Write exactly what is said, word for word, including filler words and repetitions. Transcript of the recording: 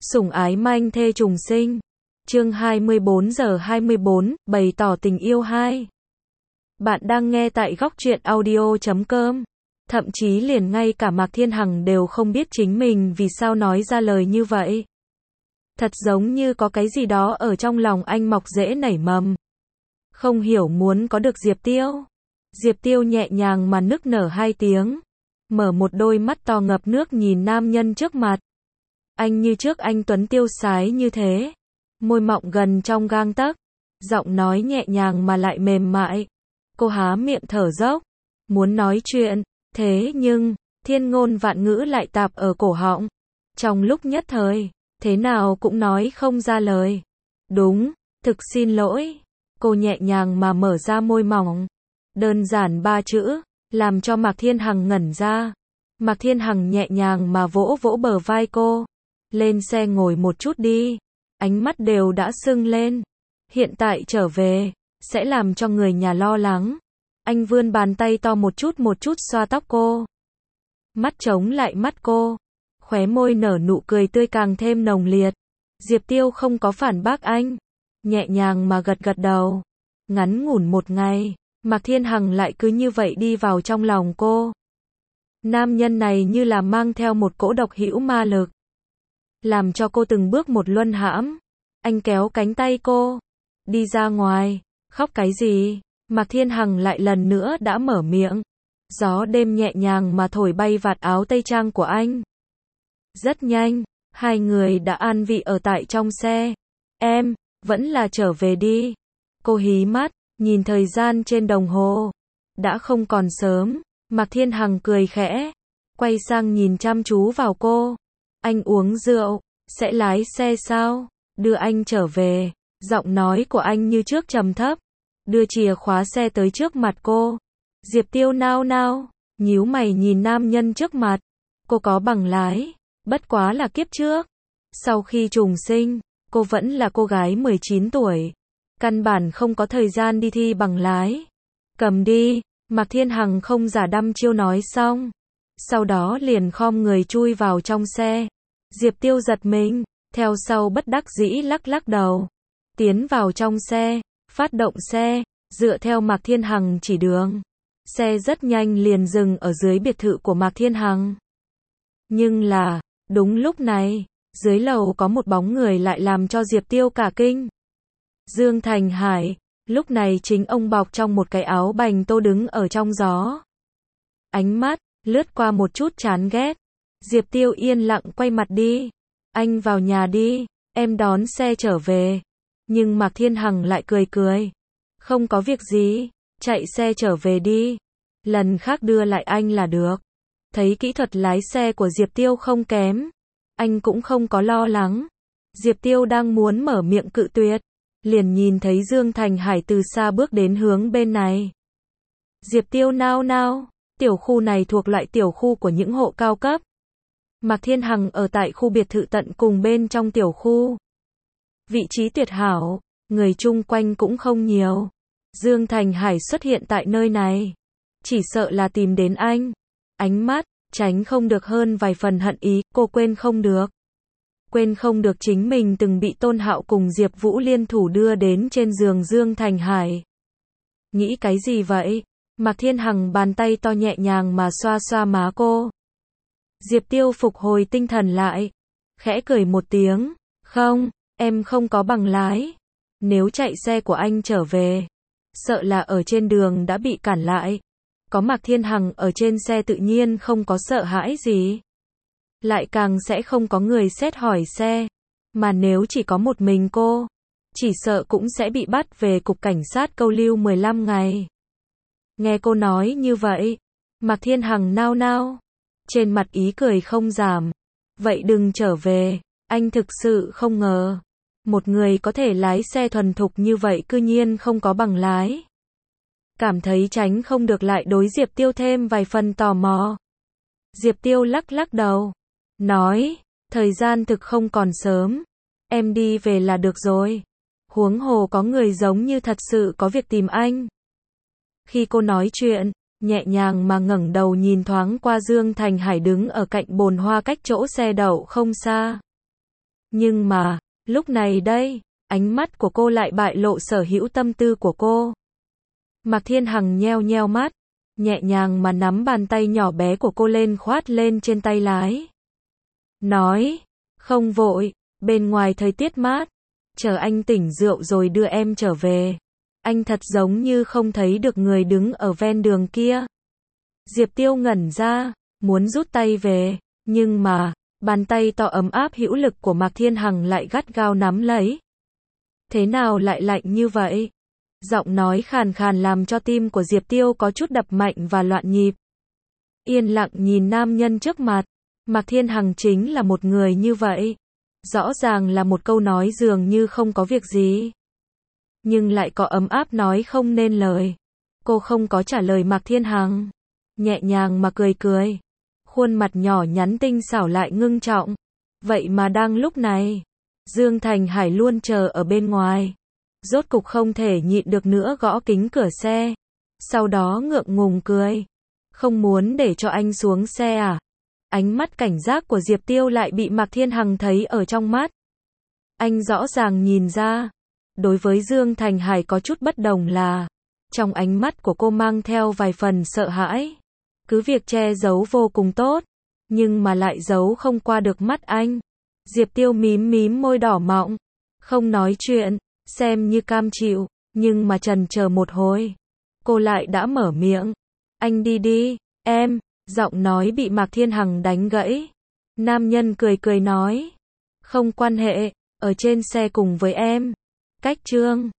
Sủng ái manh thê trùng sinh. Chương hai mươi bốn giờ hai mươi bốn, bày tỏ tình yêu hai. Bạn đang nghe tại góc truyện audio chấm com. Thậm chí liền ngay cả Mạc Thiên Hằng đều không biết chính mình vì sao nói ra lời như vậy. Thật giống như có cái gì đó ở trong lòng anh mọc rễ nảy mầm. Không hiểu muốn có được Diệp Tiêu. Diệp Tiêu nhẹ nhàng mà nức nở hai tiếng. Mở một đôi mắt to ngập nước nhìn nam nhân trước mặt. Anh như trước anh tuấn tiêu sái như thế. Môi mọng gần trong gang tấc. Giọng nói nhẹ nhàng mà lại mềm mại. Cô há miệng thở dốc. Muốn nói chuyện. Thế nhưng, thiên ngôn vạn ngữ lại tạp ở cổ họng. Trong lúc nhất thời, thế nào cũng nói không ra lời. Đúng, thực xin lỗi. Cô nhẹ nhàng mà mở ra môi mỏng. Đơn giản ba chữ, làm cho Mạc Thiên Hằng ngẩn ra. Mạc Thiên Hằng nhẹ nhàng mà vỗ vỗ bờ vai cô. Lên xe ngồi một chút đi. Ánh mắt đều đã sưng lên. Hiện tại trở về, sẽ làm cho người nhà lo lắng. Anh vươn bàn tay to một chút một chút xoa tóc cô. Mắt chống lại mắt cô. Khóe môi nở nụ cười tươi càng thêm nồng liệt. Diệp Tiêu không có phản bác anh. Nhẹ nhàng mà gật gật đầu. Ngắn ngủn một ngày, Mạc Thiên Hằng lại cứ như vậy đi vào trong lòng cô. Nam nhân này như là mang theo một cỗ độc hữu ma lực. Làm cho cô từng bước một luân hãm. Anh kéo cánh tay cô. Đi ra ngoài. Khóc cái gì? Mạc Thiên Hằng lại lần nữa đã mở miệng. Gió đêm nhẹ nhàng mà thổi bay vạt áo tây trang của anh. Rất nhanh, hai người đã an vị ở tại trong xe. Em, vẫn là trở về đi. Cô hí mắt, nhìn thời gian trên đồng hồ. Đã không còn sớm. Mạc Thiên Hằng cười khẽ. Quay sang nhìn chăm chú vào cô. Anh uống rượu, sẽ lái xe sao? Đưa anh trở về. Giọng nói của anh như trước trầm thấp. Đưa chìa khóa xe tới trước mặt cô. Diệp Tiêu nao nao, nhíu mày nhìn nam nhân trước mặt. Cô có bằng lái, bất quá là kiếp trước. Sau khi trùng sinh, cô vẫn là cô gái mười chín tuổi. Căn bản không có thời gian đi thi bằng lái. Cầm đi, Mạc Thiên Hằng không giả đăm chiêu nói xong. Sau đó liền khom người chui vào trong xe. Diệp Tiêu giật mình, theo sau bất đắc dĩ lắc lắc đầu. Tiến vào trong xe, phát động xe, dựa theo Mạc Thiên Hằng chỉ đường. Xe rất nhanh liền dừng ở dưới biệt thự của Mạc Thiên Hằng. Nhưng là, đúng lúc này, dưới lầu có một bóng người lại làm cho Diệp Tiêu cả kinh. Dương Thành Hải, lúc này chính ông bọc trong một cái áo bành tô đứng ở trong gió. Ánh mắt, lướt qua một chút chán ghét. Diệp Tiêu yên lặng quay mặt đi. Anh vào nhà đi, em đón xe trở về. Nhưng Mạc Thiên Hằng lại cười cười. Không có việc gì, chạy xe trở về đi. Lần khác đưa lại anh là được. Thấy kỹ thuật lái xe của Diệp Tiêu không kém. Anh cũng không có lo lắng. Diệp Tiêu đang muốn mở miệng cự tuyệt. Liền nhìn thấy Dương Thành Hải từ xa bước đến hướng bên này. Diệp Tiêu nao nao. Tiểu khu này thuộc loại tiểu khu của những hộ cao cấp. Mạc Thiên Hằng ở tại khu biệt thự tận cùng bên trong tiểu khu. Vị trí tuyệt hảo, người chung quanh cũng không nhiều. Dương Thành Hải xuất hiện tại nơi này. Chỉ sợ là tìm đến anh. Ánh mắt, tránh không được hơn vài phần hận ý, cô quên không được. Quên không được chính mình từng bị Tôn Hạo cùng Diệp Vũ liên thủ đưa đến trên giường Dương Thành Hải. Nghĩ cái gì vậy? Mạc Thiên Hằng bàn tay to nhẹ nhàng mà xoa xoa má cô. Diệp Tiêu phục hồi tinh thần lại. Khẽ cười một tiếng. Không, em không có bằng lái. Nếu chạy xe của anh trở về, sợ là ở trên đường đã bị cản lại. Có Mạc Thiên Hằng ở trên xe tự nhiên không có sợ hãi gì. Lại càng sẽ không có người xét hỏi xe. Mà nếu chỉ có một mình cô, chỉ sợ cũng sẽ bị bắt về cục cảnh sát câu lưu mười lăm ngày. Nghe cô nói như vậy, Mạc Thiên Hằng nao nao. Trên mặt ý cười không giảm. Vậy đừng trở về, anh thực sự không ngờ. Một người có thể lái xe thuần thục như vậy cư nhiên không có bằng lái. Cảm thấy tránh không được lại đối Diệp Tiêu thêm vài phần tò mò. Diệp Tiêu lắc lắc đầu. Nói, thời gian thực không còn sớm. Em đi về là được rồi. Huống hồ có người giống như thật sự có việc tìm anh. Khi cô nói chuyện, nhẹ nhàng mà ngẩng đầu nhìn thoáng qua Dương Thành Hải đứng ở cạnh bồn hoa cách chỗ xe đậu không xa. Nhưng mà, lúc này đây, ánh mắt của cô lại bại lộ sở hữu tâm tư của cô. Mạc Thiên Hằng nheo nheo mắt, nhẹ nhàng mà nắm bàn tay nhỏ bé của cô lên khoát lên trên tay lái. Nói, không vội, bên ngoài thời tiết mát, chờ anh tỉnh rượu rồi đưa em trở về. Anh thật giống như không thấy được người đứng ở ven đường kia. Diệp Tiêu ngẩn ra, muốn rút tay về, nhưng mà, bàn tay to ấm áp hữu lực của Mạc Thiên Hằng lại gắt gao nắm lấy. Thế nào lại lạnh như vậy? Giọng nói khàn khàn làm cho tim của Diệp Tiêu có chút đập mạnh và loạn nhịp. Yên lặng nhìn nam nhân trước mặt, Mạc Thiên Hằng chính là một người như vậy. Rõ ràng là một câu nói dường như không có việc gì, nhưng lại có ấm áp nói không nên lời. Cô không có trả lời Mạc Thiên Hằng, nhẹ nhàng mà cười cười. Khuôn mặt nhỏ nhắn tinh xảo lại ngưng trọng. Vậy mà đang lúc này, Dương Thành Hải luôn chờ ở bên ngoài. Rốt cục không thể nhịn được nữa gõ kính cửa xe. Sau đó ngượng ngùng cười. Không muốn để cho anh xuống xe à? Ánh mắt cảnh giác của Diệp Tiêu lại bị Mạc Thiên Hằng thấy ở trong mắt. Anh rõ ràng nhìn ra, đối với Dương Thành Hải có chút bất đồng là, trong ánh mắt của cô mang theo vài phần sợ hãi. Cứ việc che giấu vô cùng tốt, nhưng mà lại giấu không qua được mắt anh. Diệp Tiêu mím mím môi đỏ mọng, không nói chuyện, xem như cam chịu, nhưng mà chần chờ một hồi, cô lại đã mở miệng. Anh đi đi, em. Giọng nói bị Mạc Thiên Hằng đánh gãy. Nam nhân cười cười nói, không quan hệ, ở trên xe cùng với em. Cách Trương